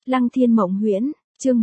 Lăng Thiên Mộng Huyễn, chương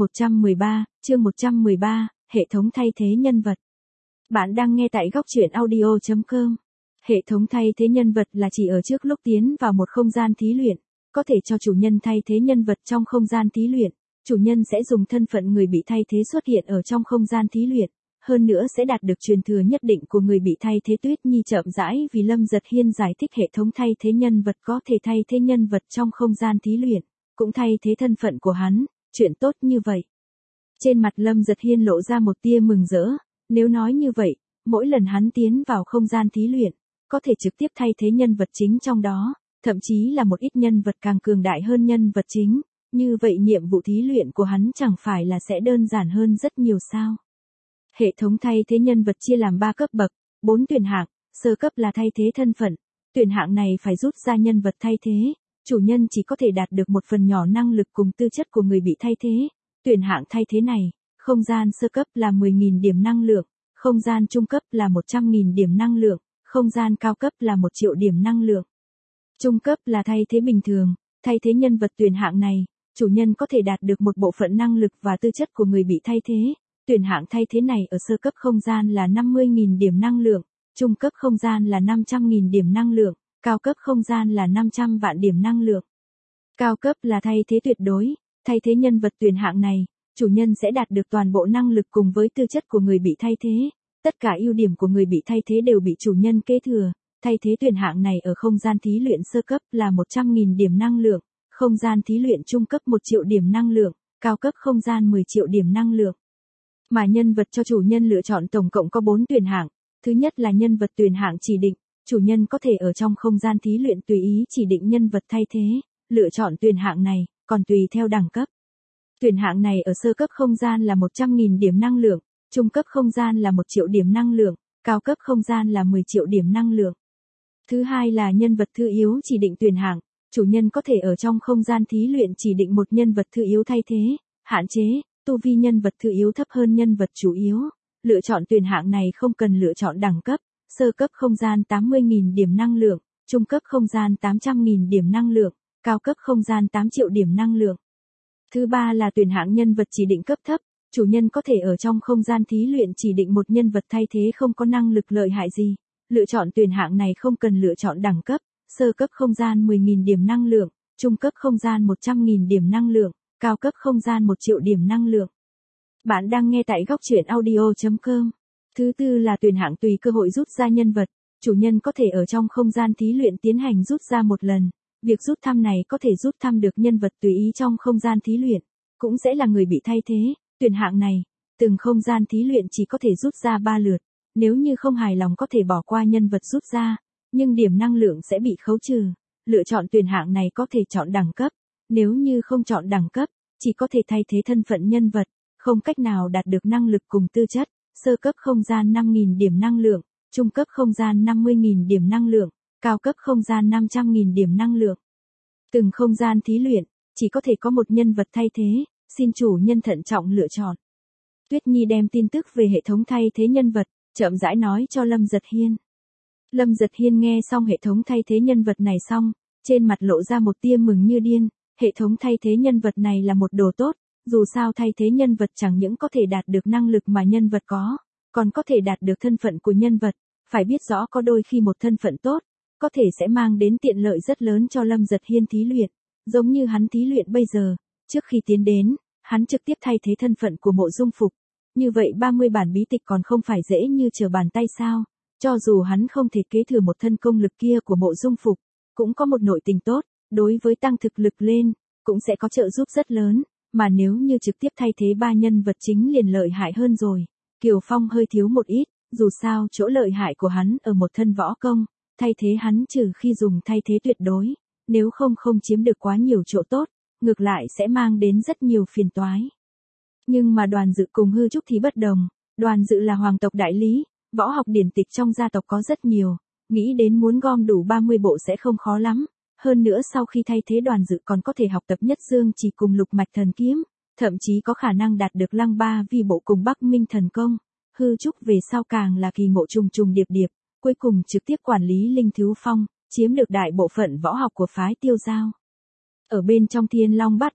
113, hệ thống thay thế nhân vật. Bạn đang nghe tại góc truyện audio.com. Hệ thống thay thế nhân vật là chỉ ở trước lúc tiến vào một không gian thí luyện, có thể cho chủ nhân thay thế nhân vật trong không gian thí luyện. Chủ nhân sẽ dùng thân phận người bị thay thế xuất hiện ở trong không gian thí luyện, hơn nữa sẽ đạt được truyền thừa nhất định của người bị thay thế. Tuyết Nhi chậm rãi vì Lâm Giật Hiên giải thích hệ thống thay thế nhân vật có thể thay thế nhân vật trong không gian thí luyện, cũng thay thế thân phận của hắn, chuyện tốt như vậy. Trên mặt Lâm Giật Hiên lộ ra một tia mừng rỡ, nếu nói như vậy, mỗi lần hắn tiến vào không gian thí luyện, có thể trực tiếp thay thế nhân vật chính trong đó, thậm chí là một ít nhân vật càng cường đại hơn nhân vật chính, như vậy nhiệm vụ thí luyện của hắn chẳng phải là sẽ đơn giản hơn rất nhiều sao. Hệ thống thay thế nhân vật chia làm 3 cấp bậc, 4 tuyển hạng, sơ cấp là thay thế thân phận, tuyển hạng này phải rút ra nhân vật thay thế, chủ nhân chỉ có thể đạt được một phần nhỏ năng lực cùng tư chất của người bị thay thế. Tuyển hạng thay thế này, không gian sơ cấp là 10.000 điểm năng lượng, không gian trung cấp là 100.000 điểm năng lượng, không gian cao cấp là 1 triệu điểm năng lượng. Trung cấp là thay thế bình thường, thay thế nhân vật tuyển hạng này, chủ nhân có thể đạt được một bộ phận năng lực và tư chất của người bị thay thế. Tuyển hạng thay thế này ở sơ cấp không gian là 50.000 điểm năng lượng, trung cấp không gian là 500.000 điểm năng lượng, cao cấp không gian là 500 vạn điểm năng lượng. Cao cấp là thay thế tuyệt đối, thay thế nhân vật tuyển hạng này, chủ nhân sẽ đạt được toàn bộ năng lực cùng với tư chất của người bị thay thế. Tất cả ưu điểm của người bị thay thế đều bị chủ nhân kế thừa. Thay thế tuyển hạng này ở không gian thí luyện sơ cấp là 100.000 điểm năng lượng, không gian thí luyện trung cấp 1 triệu điểm năng lượng, cao cấp không gian 10 triệu điểm năng lượng. Mà nhân vật cho chủ nhân lựa chọn tổng cộng có 4 tuyển hạng. Thứ nhất là nhân vật tuyển hạng chỉ định, chủ nhân có thể ở trong không gian thí luyện tùy ý chỉ định nhân vật thay thế, lựa chọn tuyển hạng này, còn tùy theo đẳng cấp. Tuyển hạng này ở sơ cấp không gian là 100.000 điểm năng lượng, trung cấp không gian là 1 triệu điểm năng lượng, cao cấp không gian là 10 triệu điểm năng lượng. Thứ hai là nhân vật thư yếu chỉ định tuyển hạng, chủ nhân có thể ở trong không gian thí luyện chỉ định một nhân vật thư yếu thay thế, hạn chế, tu vi nhân vật thư yếu thấp hơn nhân vật chủ yếu. Lựa chọn tuyển hạng này không cần lựa chọn đẳng cấp, sơ cấp không gian 80.000 điểm năng lượng, trung cấp không gian 800.000 điểm năng lượng, cao cấp không gian 8 triệu điểm năng lượng. Thứ ba là tuyển hạng nhân vật chỉ định cấp thấp, chủ nhân có thể ở trong không gian thí luyện chỉ định một nhân vật thay thế không có năng lực lợi hại gì. Lựa chọn tuyển hạng này không cần lựa chọn đẳng cấp, sơ cấp không gian 10.000 điểm năng lượng, trung cấp không gian 100.000 điểm năng lượng, cao cấp không gian 1 triệu điểm năng lượng. Bạn đang nghe tại góc truyện audio.com. Thứ tư là tuyển hạng tùy cơ hội rút ra nhân vật, chủ nhân có thể ở trong không gian thí luyện tiến hành rút ra một lần. Việc rút thăm này có thể rút thăm được nhân vật tùy ý trong không gian thí luyện, cũng sẽ là người bị thay thế. Tuyển hạng này, từng không gian thí luyện chỉ có thể rút ra 3 lượt, nếu như không hài lòng có thể bỏ qua nhân vật rút ra, nhưng điểm năng lượng sẽ bị khấu trừ. Lựa chọn tuyển hạng này có thể chọn đẳng cấp, nếu như không chọn đẳng cấp, chỉ có thể thay thế thân phận nhân vật, không cách nào đạt được năng lực cùng tư chất. Sơ cấp không gian 5.000 điểm năng lượng, trung cấp không gian 50.000 điểm năng lượng, cao cấp không gian 500.000 điểm năng lượng. Từng không gian thí luyện, chỉ có thể có một nhân vật thay thế, xin chủ nhân thận trọng lựa chọn. Tuyết Nhi đem tin tức về hệ thống thay thế nhân vật, chậm rãi nói cho Lâm Giật Hiên. Lâm Giật Hiên nghe xong hệ thống thay thế nhân vật này xong, trên mặt lộ ra một tia mừng như điên, hệ thống thay thế nhân vật này là một đồ tốt, dù sao thay thế nhân vật chẳng những có thể đạt được năng lực mà nhân vật có, còn có thể đạt được thân phận của nhân vật, phải biết rõ có đôi khi một thân phận tốt, có thể sẽ mang đến tiện lợi rất lớn cho Lâm Giật Hiên thí luyện, giống như hắn thí luyện bây giờ, trước khi tiến đến, hắn trực tiếp thay thế thân phận của Mộ Dung Phục, như vậy 30 bản bí tịch còn không phải dễ như trở bàn tay sao, cho dù hắn không thể kế thừa một thân công lực kia của Mộ Dung Phục, cũng có một nội tình tốt, đối với tăng thực lực lên, cũng sẽ có trợ giúp rất lớn, mà nếu như trực tiếp thay thế 3 nhân vật chính liền lợi hại hơn rồi. Kiều Phong hơi thiếu một ít, dù sao chỗ lợi hại của hắn ở một thân võ công, thay thế hắn trừ khi dùng thay thế tuyệt đối, nếu không chiếm được quá nhiều chỗ tốt, ngược lại sẽ mang đến rất nhiều phiền toái. Nhưng mà Đoàn Dự cùng Hư Trúc thì bất đồng, Đoàn Dự là hoàng tộc đại lý, võ học điển tịch trong gia tộc có rất nhiều, nghĩ đến muốn gom đủ 30 bộ sẽ không khó lắm. Hơn nữa sau khi thay thế Đoàn Dự còn có thể học tập Nhất Dương chỉ cùng Lục Mạch Thần Kiếm, thậm chí có khả năng đạt được Lăng Ba Vi Bộ cùng Bắc Minh Thần Công. Hư Trúc về sau càng là kỳ ngộ trùng trùng điệp điệp, cuối cùng trực tiếp quản lý Linh Thiếu Phong, chiếm được đại bộ phận võ học của phái Tiêu Giao. Ở bên trong Thiên Long Bát Bộ,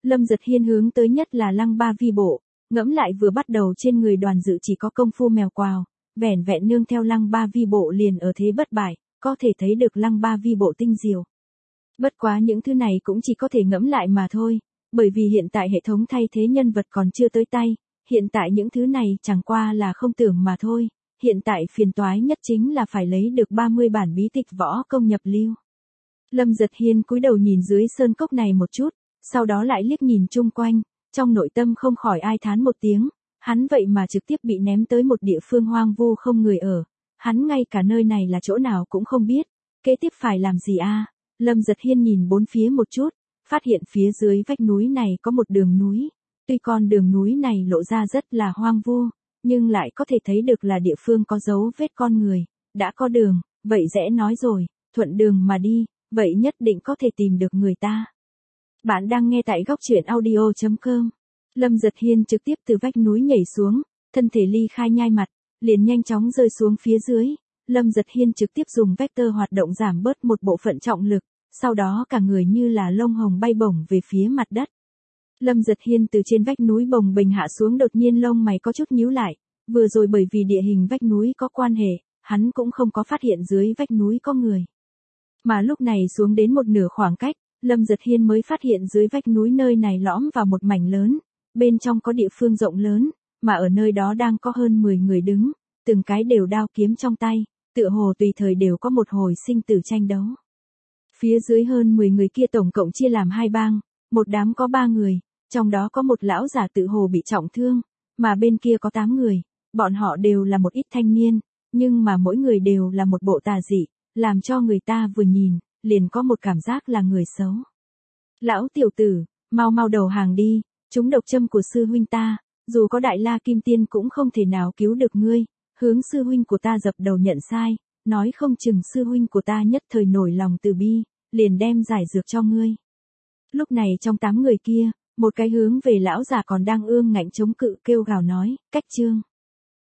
Lâm Giật Hiên hướng tới nhất là Lăng Ba Vi bộ, ngẫm lại vừa bắt đầu trên người Đoàn Dự chỉ có công phu mèo quào, vẻn vẹn nương theo Lăng Ba Vi bộ liền ở thế bất bại, có thể thấy được Lăng Ba Vi bộ tinh diệu. Bất quá những thứ này cũng chỉ có thể ngẫm lại mà thôi, bởi vì hiện tại hệ thống thay thế nhân vật còn chưa tới tay, hiện tại những thứ này chẳng qua là không tưởng mà thôi, hiện tại phiền toái nhất chính là phải lấy được 30 bản bí tịch võ công nhập lưu. Lâm Giật Hiên cúi đầu nhìn dưới sơn cốc này một chút, sau đó lại liếc nhìn chung quanh, trong nội tâm không khỏi ai thán một tiếng, hắn vậy mà trực tiếp bị ném tới một địa phương hoang vu không người ở, hắn ngay cả nơi này là chỗ nào cũng không biết, kế tiếp phải làm gì a? Lâm Giật Hiên nhìn bốn phía một chút, phát hiện phía dưới vách núi này có một đường núi, tuy con đường núi này lộ ra rất là hoang vu, nhưng lại có thể thấy được là địa phương có dấu vết con người, đã có đường, vậy dễ nói rồi, thuận đường mà đi, vậy nhất định có thể tìm được người ta. Bạn đang nghe tại góc truyện audio.com. Lâm Giật Hiên trực tiếp từ vách núi nhảy xuống, thân thể ly khai nhai mặt, liền nhanh chóng rơi xuống phía dưới. Lâm Giật Hiên trực tiếp dùng vector hoạt động giảm bớt một bộ phận trọng lực, sau đó cả người như là lông hồng bay bổng về phía mặt đất. Lâm Giật Hiên từ trên vách núi bồng bềnh hạ xuống, đột nhiên lông mày có chút nhíu lại, vừa rồi bởi vì địa hình vách núi có quan hệ, hắn cũng không có phát hiện dưới vách núi có người. Mà lúc này xuống đến một nửa khoảng cách, Lâm Giật Hiên mới phát hiện dưới vách núi nơi này lõm vào một mảnh lớn, bên trong có địa phương rộng lớn, mà ở nơi đó đang có hơn 10 người đứng, từng cái đều đao kiếm trong tay, tựa hồ tùy thời đều có một hồi sinh tử tranh đấu. Phía dưới hơn 10 người kia tổng cộng chia làm hai bang, một đám có 3 người, trong đó có một lão giả tự hồ bị trọng thương, mà bên kia có 8 người, bọn họ đều là một ít thanh niên, nhưng mà mỗi người đều là một bộ tà dị, làm cho người ta vừa nhìn, liền có một cảm giác là người xấu. Lão tiểu tử, mau mau đầu hàng đi, chúng độc châm của sư huynh ta, dù có Đại La Kim Tiên cũng không thể nào cứu được ngươi, hướng sư huynh của ta dập đầu nhận sai, nói không chừng sư huynh của ta nhất thời nổi lòng từ bi, liền đem giải dược cho ngươi. Lúc này trong 8 người kia, một cái hướng về lão già còn đang ương ngạnh chống cự kêu gào nói, cách chương.